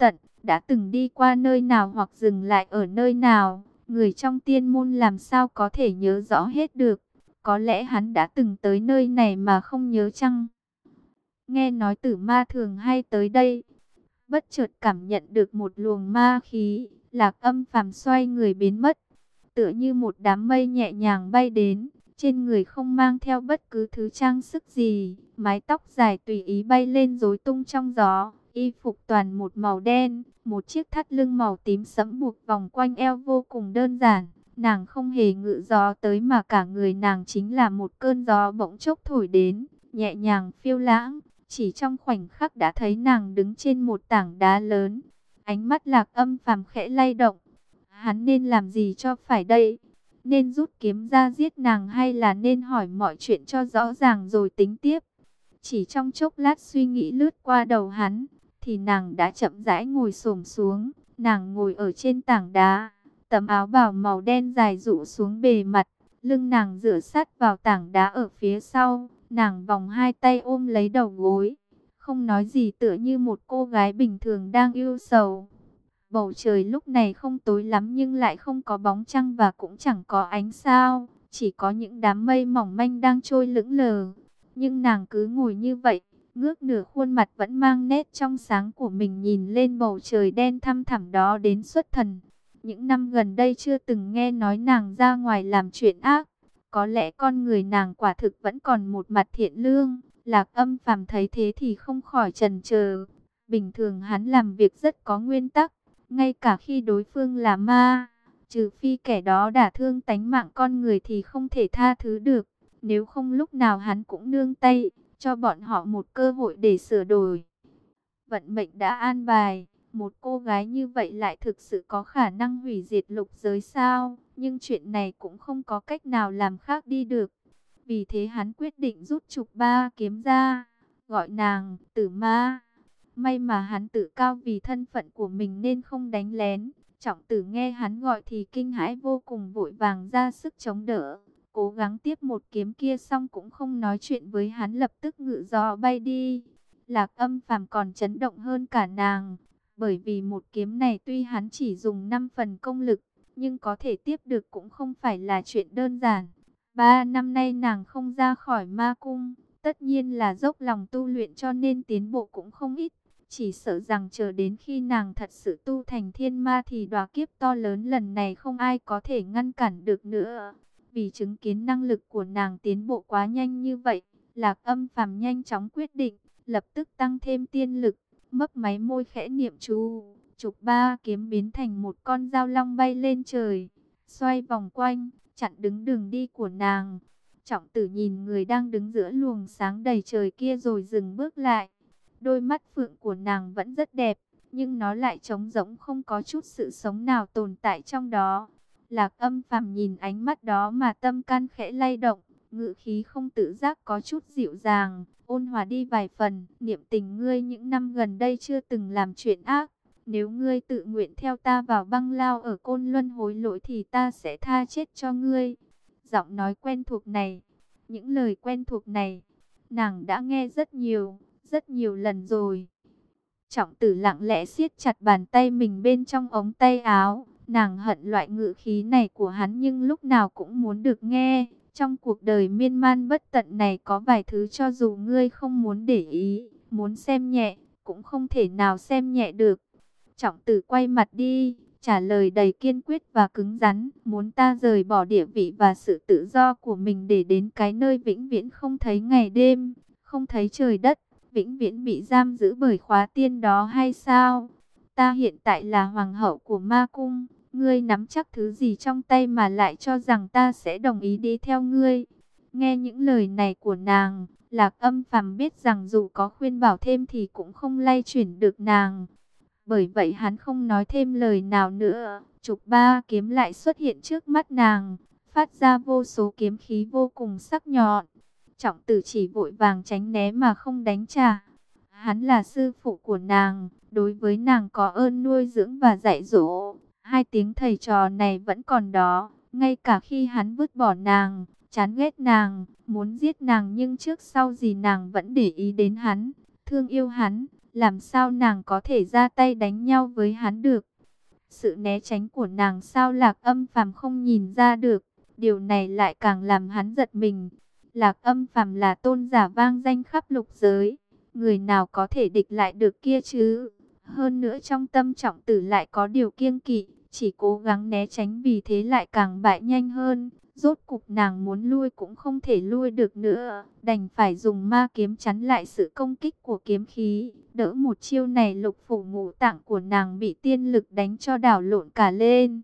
đã từng đi qua nơi nào hoặc dừng lại ở nơi nào, người trong tiên môn làm sao có thể nhớ rõ hết được. Có lẽ hắn đã từng tới nơi này mà không nhớ chăng? Nghe nói Tử Ma thường hay tới đây. Bất chợt cảm nhận được một luồng ma khí, Lạc Âm Phàm xoay người biến mất, tựa như một đám mây nhẹ nhàng bay đến, trên người không mang theo bất cứ thứ trang sức gì, mái tóc dài tùy ý bay lên rối tung trong gió, y phục toàn một màu đen, một chiếc thắt lưng màu tím sẫm buộc vòng quanh eo vô cùng đơn giản. Nàng không hề ngự gió tới mà cả người nàng chính là một cơn gió bỗng chốc thổi đến, nhẹ nhàng phiêu lãng. Chỉ trong khoảnh khắc đã thấy nàng đứng trên một tảng đá lớn. Ánh mắt Lạc Âm Phàm khẽ lay động. Hắn nên làm gì cho phải đây? Nên rút kiếm ra giết nàng hay là nên hỏi mọi chuyện cho rõ ràng rồi tính tiếp? Chỉ trong chốc lát suy nghĩ lướt qua đầu hắn, thì nàng đã chậm rãi ngồi xổm xuống. Nàng ngồi ở trên tảng đá, tấm áo bào màu đen dài rũ xuống bề mặt, lưng nàng dựa sát vào tảng đá ở phía sau. Nàng vòng hai tay ôm lấy đầu gối, không nói gì, tựa như một cô gái bình thường đang ưu sầu. Bầu trời lúc này không tối lắm nhưng lại không có bóng trăng và cũng chẳng có ánh sao, chỉ có những đám mây mỏng manh đang trôi lững lờ. Nhưng nàng cứ ngồi như vậy, ngước nửa khuôn mặt vẫn mang nét trong sáng của mình nhìn lên bầu trời đen thăm thẳm đó đến xuất thần. Những năm gần đây chưa từng nghe nói nàng ra ngoài làm chuyện ác. Có lẽ con người nàng quả thực vẫn còn một mặt thiện lương. Lạc Âm Phàm thấy thế thì không khỏi chần chờ. Bình thường hắn làm việc rất có nguyên tắc, ngay cả khi đối phương là ma, trừ phi kẻ đó đả thương tánh mạng con người thì không thể tha thứ được. Nếu không lúc nào hắn cũng nương tay, cho bọn họ một cơ hội để sửa đổi. Vận mệnh đã an bài, một cô gái như vậy lại thực sự có khả năng hủy diệt lục giới sao? Nhưng chuyện này cũng không có cách nào làm khác đi được. Vì thế hắn quyết định rút trục ba kiếm ra, gọi nàng Tử Ma. May mà hắn tự cao vì thân phận của mình nên không đánh lén. Trọng Tử nghe hắn gọi thì kinh hãi vô cùng, vội vàng ra sức chống đỡ, cố gắng tiếp một kiếm kia, xong cũng không nói chuyện với hắn, lập tức ngự gió bay đi. Lạc Âm Phàm còn chấn động hơn cả nàng, bởi vì một kiếm này tuy hắn chỉ dùng năm phần công lực, nhưng có thể tiếp được cũng không phải là chuyện đơn giản. Ba năm nay nàng không ra khỏi ma cung, tất nhiên là dốc lòng tu luyện cho nên tiến bộ cũng không ít. Chỉ sợ rằng chờ đến khi nàng thật sự tu thành thiên ma thì đọa kiếp to lớn lần này không ai có thể ngăn cản được nữa. Vì chứng kiến năng lực của nàng tiến bộ quá nhanh như vậy, Lạc Âm Phàm nhanh chóng quyết định, lập tức tăng thêm tiên lực, mấp máy môi khẽ niệm chú, trục ba kiếm biến thành một con dao long bay lên trời, xoay vòng quanh, chặn đứng đường đi của nàng. Trọng Tử nhìn người đang đứng giữa luồng sáng đầy trời kia rồi dừng bước lại. Đôi mắt phượng của nàng vẫn rất đẹp, nhưng nó lại trống rỗng, không có chút sự sống nào tồn tại trong đó. Lạc Âm Phàm nhìn ánh mắt đó mà tâm can khẽ lay động, ngữ khí không tự giác có chút dịu dàng, ôn hòa đi vài phần. Niệm tình ngươi những năm gần đây chưa từng làm chuyện ác. Nếu ngươi tự nguyện theo ta vào băng lao ở Côn Luân hối lỗi thì ta sẽ tha chết cho ngươi. Giọng nói quen thuộc này, những lời quen thuộc này, nàng đã nghe rất nhiều, rất nhiều lần rồi. Trọng Tử lặng lẽ siết chặt bàn tay mình bên trong ống tay áo. Nàng hận loại ngữ khí này của hắn nhưng lúc nào cũng muốn được nghe. Trong cuộc đời miên man bất tận này có vài thứ cho dù ngươi không muốn để ý, muốn xem nhẹ, cũng không thể nào xem nhẹ được. Trọng Tử quay mặt đi, trả lời đầy kiên quyết và cứng rắn. Muốn ta rời bỏ địa vị và sự tự do của mình để đến cái nơi vĩnh viễn không thấy ngày đêm, không thấy trời đất, vĩnh viễn bị giam giữ bởi khóa tiên đó hay sao? Ta hiện tại là hoàng hậu của ma cung, ngươi nắm chắc thứ gì trong tay mà lại cho rằng ta sẽ đồng ý đi theo ngươi? Nghe những lời này của nàng, Lạc Âm Phàm biết rằng dù có khuyên bảo thêm thì cũng không lay chuyển được nàng. Bởi vậy hắn không nói thêm lời nào nữa, trục ba kiếm lại xuất hiện trước mắt nàng, phát ra vô số kiếm khí vô cùng sắc nhọn. Trọng Tử chỉ vội vàng tránh né mà không đánh trả. Hắn là sư phụ của nàng, đối với nàng có ơn nuôi dưỡng và dạy dỗ. Hai tiếng thầy trò này vẫn còn đó, ngay cả khi hắn vứt bỏ nàng, chán ghét nàng, muốn giết nàng, nhưng trước sau gì nàng vẫn để ý đến hắn, thương yêu hắn. làm sao nàng có thể ra tay đánh nhau với hắn được? Sự né tránh của nàng sao Lạc Âm Phàm không nhìn ra được, điều này lại càng làm hắn giật mình. Lạc Âm Phàm là tôn giả vang danh khắp lục giới, người nào có thể địch lại được kia chứ? Hơn nữa trong tâm Trọng Tử lại có điều kiêng kỵ, chỉ cố gắng né tránh, vì thế lại càng bại nhanh hơn. Rốt cục nàng muốn lui cũng không thể lui được nữa, đành phải dùng ma kiếm chắn lại sự công kích của kiếm khí. Đỡ một chiêu này, lục phủ ngũ tạng của nàng bị tiên lực đánh cho đảo lộn cả lên.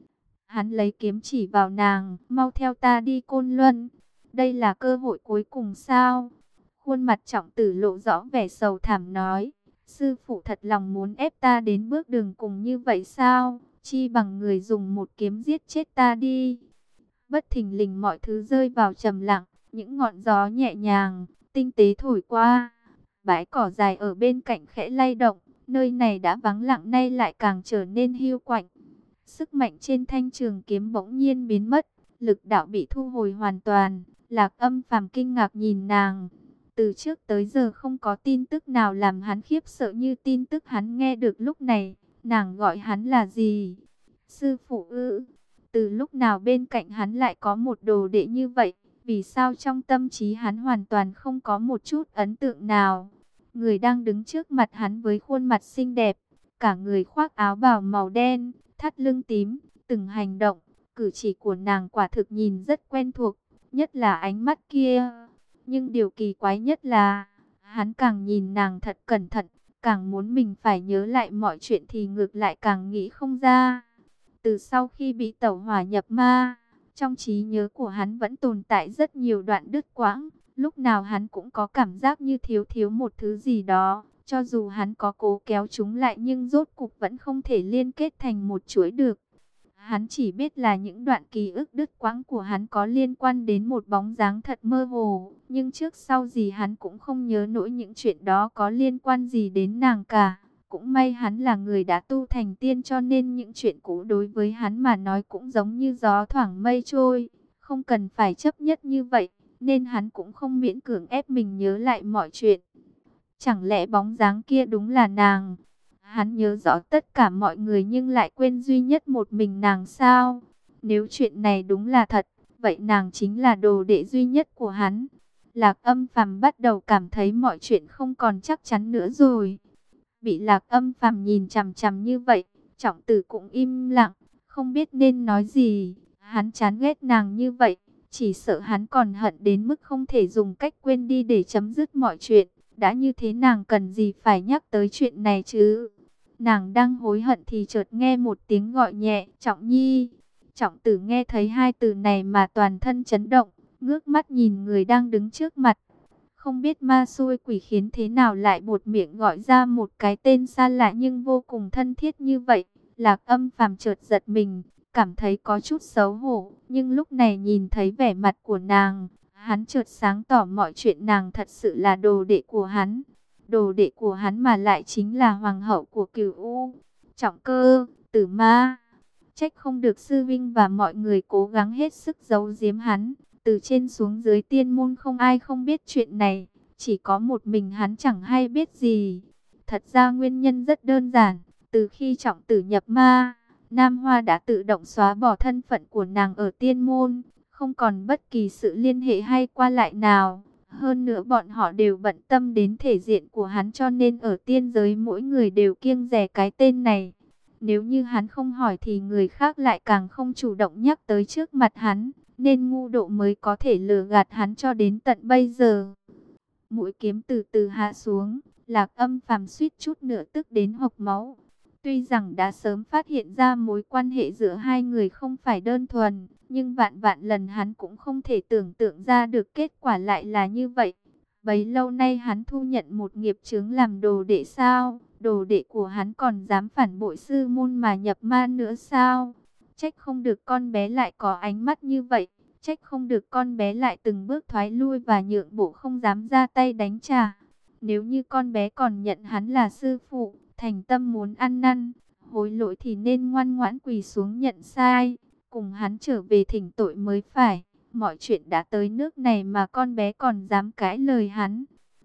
Hắn lấy kiếm chỉ vào nàng, mau theo ta đi Côn Luân. Đây là cơ hội cuối cùng sao? Khuôn mặt Trọng Tử lộ rõ vẻ sầu thảm nói, sư phụ thật lòng muốn ép ta đến bước đường cùng như vậy sao? Chi bằng người dùng một kiếm giết chết ta đi. Bất thình lình mọi thứ rơi vào trầm lặng, những ngọn gió nhẹ nhàng, tinh tế thổi qua. Bãi cỏ dài ở bên cạnh khẽ lay động, nơi này đã vắng lặng nay lại càng trở nên hiu quạnh. Sức mạnh trên thanh trường kiếm bỗng nhiên biến mất, lực đạo bị thu hồi hoàn toàn. Lạc Âm Phàm kinh ngạc nhìn nàng. Từ trước tới giờ không có tin tức nào làm hắn khiếp sợ như tin tức hắn nghe được lúc này. Nàng gọi hắn là gì? Sư phụ ư? Từ lúc nào bên cạnh hắn lại có một đồ đệ như vậy? Vì sao trong tâm trí hắn hoàn toàn không có một chút ấn tượng nào? Người đang đứng trước mặt hắn với khuôn mặt xinh đẹp, cả người khoác áo bào màu đen, thắt lưng tím, từng hành động, cử chỉ của nàng quả thực nhìn rất quen thuộc, nhất là ánh mắt kia. Nhưng điều kỳ quái nhất là, hắn càng nhìn nàng thật cẩn thận, càng muốn mình phải nhớ lại mọi chuyện thì ngược lại càng nghĩ không ra. Từ sau khi bị tẩu hỏa nhập ma, trong trí nhớ của hắn vẫn tồn tại rất nhiều đoạn đứt quãng. Lúc nào hắn cũng có cảm giác như thiếu thiếu một thứ gì đó. Cho dù hắn có cố kéo chúng lại nhưng rốt cục vẫn không thể liên kết thành một chuỗi được. Hắn chỉ biết là những đoạn ký ức đứt quãng của hắn có liên quan đến một bóng dáng thật mơ hồ. Nhưng trước sau gì hắn cũng không nhớ nổi những chuyện đó có liên quan gì đến nàng cả. Cũng may hắn là người đã tu thành tiên, cho nên những chuyện cũ đối với hắn mà nói cũng giống như gió thoảng mây trôi. Không cần phải chấp nhất như vậy, nên hắn cũng không miễn cưỡng ép mình nhớ lại mọi chuyện. Chẳng lẽ bóng dáng kia đúng là nàng? Hắn nhớ rõ tất cả mọi người nhưng lại quên duy nhất một mình nàng sao? Nếu chuyện này đúng là thật, vậy nàng chính là đồ đệ duy nhất của hắn. Lạc Âm Phàm bắt đầu cảm thấy mọi chuyện không còn chắc chắn nữa rồi. Bị Lạc Âm Phàm nhìn chằm chằm như vậy, Trọng Tử cũng im lặng, không biết nên nói gì. Hắn chán ghét nàng như vậy, chỉ sợ hắn còn hận đến mức không thể dùng cách quên đi để chấm dứt mọi chuyện. Đã như thế nàng cần gì phải nhắc tới chuyện này chứ? Nàng đang hối hận thì chợt nghe một tiếng gọi nhẹ, Trọng Nhi. Trọng Tử nghe thấy hai từ này mà toàn thân chấn động, ngước mắt nhìn người đang đứng trước mặt. Không biết ma xui quỷ khiến thế nào lại buột miệng gọi ra một cái tên xa lạ nhưng vô cùng thân thiết như vậy. Lạc Âm Phàm chợt giật mình, cảm thấy có chút xấu hổ, nhưng lúc này nhìn thấy vẻ mặt của nàng, hắn chợt sáng tỏ mọi chuyện. Nàng thật sự là đồ đệ của hắn, đồ đệ của hắn mà lại chính là hoàng hậu của Cửu U, Trọng Cơ, Tử Ma. Trách không được sư vinh và mọi người cố gắng hết sức giấu giếm hắn. Từ trên xuống dưới tiên môn không ai không biết chuyện này, chỉ có một mình hắn chẳng hay biết gì. Thật ra nguyên nhân rất đơn giản, từ khi Trọng Tử nhập ma, Nam Hoa đã tự động xóa bỏ thân phận của nàng ở tiên môn, không còn bất kỳ sự liên hệ hay qua lại nào. Hơn nữa bọn họ đều bận tâm đến thể diện của hắn, cho nên ở tiên giới mỗi người đều kiêng dè cái tên này. Nếu như hắn không hỏi thì người khác lại càng không chủ động nhắc tới trước mặt hắn, nên ngu độ mới có thể lừa gạt hắn cho đến tận bây giờ. Mũi kiếm từ từ hạ xuống, Lạc Âm Phàm suýt chút nữa tức đến hộc máu. Tuy rằng đã sớm phát hiện ra mối quan hệ giữa hai người không phải đơn thuần, nhưng vạn vạn lần hắn cũng không thể tưởng tượng ra được kết quả lại là như vậy. Bấy lâu nay hắn thu nhận một nghiệp chướng làm đồ đệ sao? Đồ đệ của hắn còn dám phản bội sư môn mà nhập ma nữa sao? Trách không được con bé lại có ánh mắt như vậy. Trách không được con bé lại từng bước thoái lui và nhượng bộ, không dám ra tay đánh trả. Nếu như con bé còn nhận hắn là sư phụ, thành tâm muốn ăn năn, hối lỗi thì nên ngoan ngoãn quỳ xuống nhận sai, cùng hắn trở về thỉnh tội mới phải. Mọi chuyện đã tới nước này mà con bé còn dám cãi lời hắn.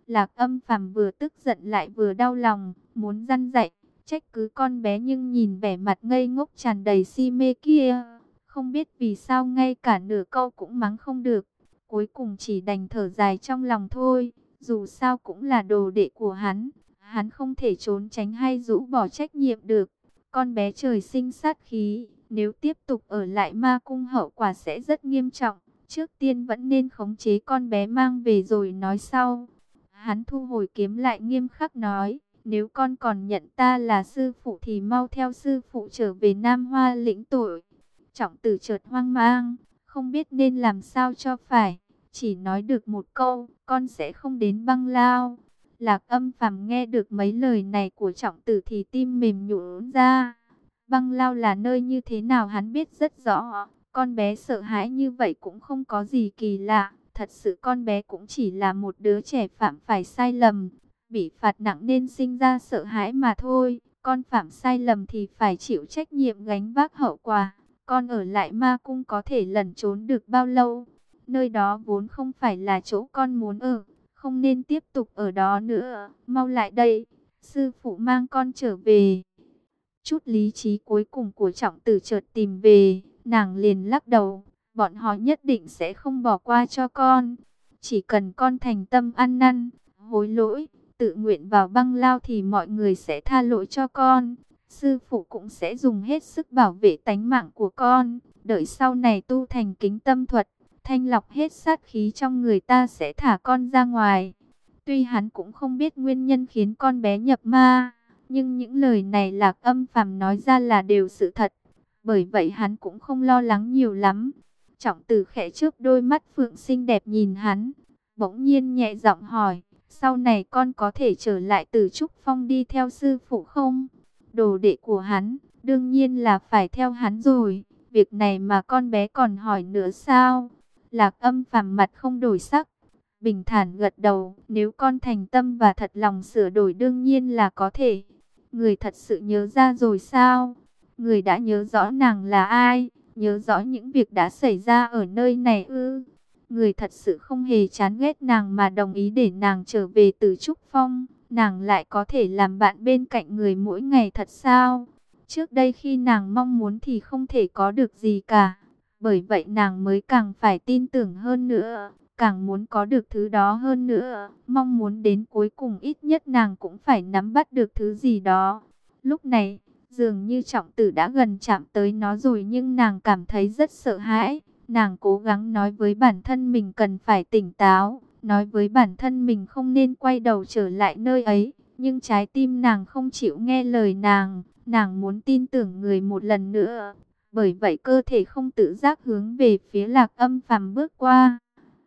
Lạc Âm Phàm vừa tức giận lại vừa đau lòng, muốn răn dạy, trách cứ con bé, nhưng nhìn vẻ mặt ngây ngốc tràn đầy si mê kia, không biết vì sao ngay cả nửa câu cũng mắng không được. Cuối cùng chỉ đành thở dài trong lòng thôi, dù sao cũng là đồ đệ của hắn, hắn không thể trốn tránh hay rũ bỏ trách nhiệm được. Con bé trời sinh sát khí, nếu tiếp tục ở lại ma cung hậu quả sẽ rất nghiêm trọng. Trước tiên vẫn nên khống chế con bé mang về rồi nói sau. Hắn thu hồi kiếm lại nghiêm khắc nói, nếu con còn nhận ta là sư phụ thì mau theo sư phụ trở về Nam Hoa lĩnh tội. Trọng Tử chợt hoang mang, không biết nên làm sao cho phải, chỉ nói được một câu, con sẽ không đến Băng Lao. Lạc Âm Phàm nghe được mấy lời này của Trọng Tử thì tim mềm nhũn ra. Băng Lao là nơi như thế nào hắn biết rất rõ, con bé sợ hãi như vậy cũng không có gì kỳ lạ. Thật sự con bé cũng chỉ là một đứa trẻ phạm phải sai lầm, bị phạt nặng nên sinh ra sợ hãi mà thôi. Con phạm sai lầm thì phải chịu trách nhiệm gánh vác hậu quả. Con ở lại ma cung có thể lẩn trốn được bao lâu? Nơi đó vốn không phải là chỗ con muốn ở, không nên tiếp tục ở đó nữa. Mau lại đây, sư phụ mang con trở về. Chút lý trí cuối cùng của Trọng Tử chợt tìm về, nàng liền lắc đầu. Bọn họ nhất định sẽ không bỏ qua cho con. Chỉ cần con thành tâm ăn năn, hối lỗi, tự nguyện vào Băng Lao thì mọi người sẽ tha lỗi cho con. Sư phụ cũng sẽ dùng hết sức bảo vệ tánh mạng của con. Đợi sau này tu thành kính tâm thuật, thanh lọc hết sát khí trong người ta sẽ thả con ra ngoài. Tuy hắn cũng không biết nguyên nhân khiến con bé nhập ma, nhưng những lời này Lạc Âm Phàm nói ra là đều sự thật. Bởi vậy hắn cũng không lo lắng nhiều lắm. Trọng Tử khẽ chớp đôi mắt phượng xinh đẹp nhìn hắn, bỗng nhiên nhẹ giọng hỏi, sau này con có thể trở lại Tử Trúc Phong đi theo sư phụ không? Đồ đệ của hắn, đương nhiên là phải theo hắn rồi. Việc này mà con bé còn hỏi nữa sao? Lạc Âm Phàm mặt không đổi sắc, bình thản gật đầu, nếu con thành tâm và thật lòng sửa đổi đương nhiên là có thể. Người thật sự nhớ ra rồi sao? Người đã nhớ rõ nàng là ai? Nhớ rõ những việc đã xảy ra ở nơi này ư? Người thật sự không hề chán ghét nàng mà đồng ý để nàng trở về Tử Trúc Phong. Nàng lại có thể làm bạn bên cạnh người mỗi ngày thật sao? Trước đây khi nàng mong muốn thì không thể có được gì cả. Bởi vậy nàng mới càng phải tin tưởng hơn nữa, càng muốn có được thứ đó hơn nữa. Mong muốn đến cuối cùng ít nhất nàng cũng phải nắm bắt được thứ gì đó. Lúc này, dường như Trọng Tử đã gần chạm tới nó rồi nhưng nàng cảm thấy rất sợ hãi. Nàng cố gắng nói với bản thân mình cần phải tỉnh táo, nói với bản thân mình không nên quay đầu trở lại nơi ấy. Nhưng trái tim nàng không chịu nghe lời nàng, nàng muốn tin tưởng người một lần nữa. Bởi vậy cơ thể không tự giác hướng về phía Lạc Âm Phàm bước qua.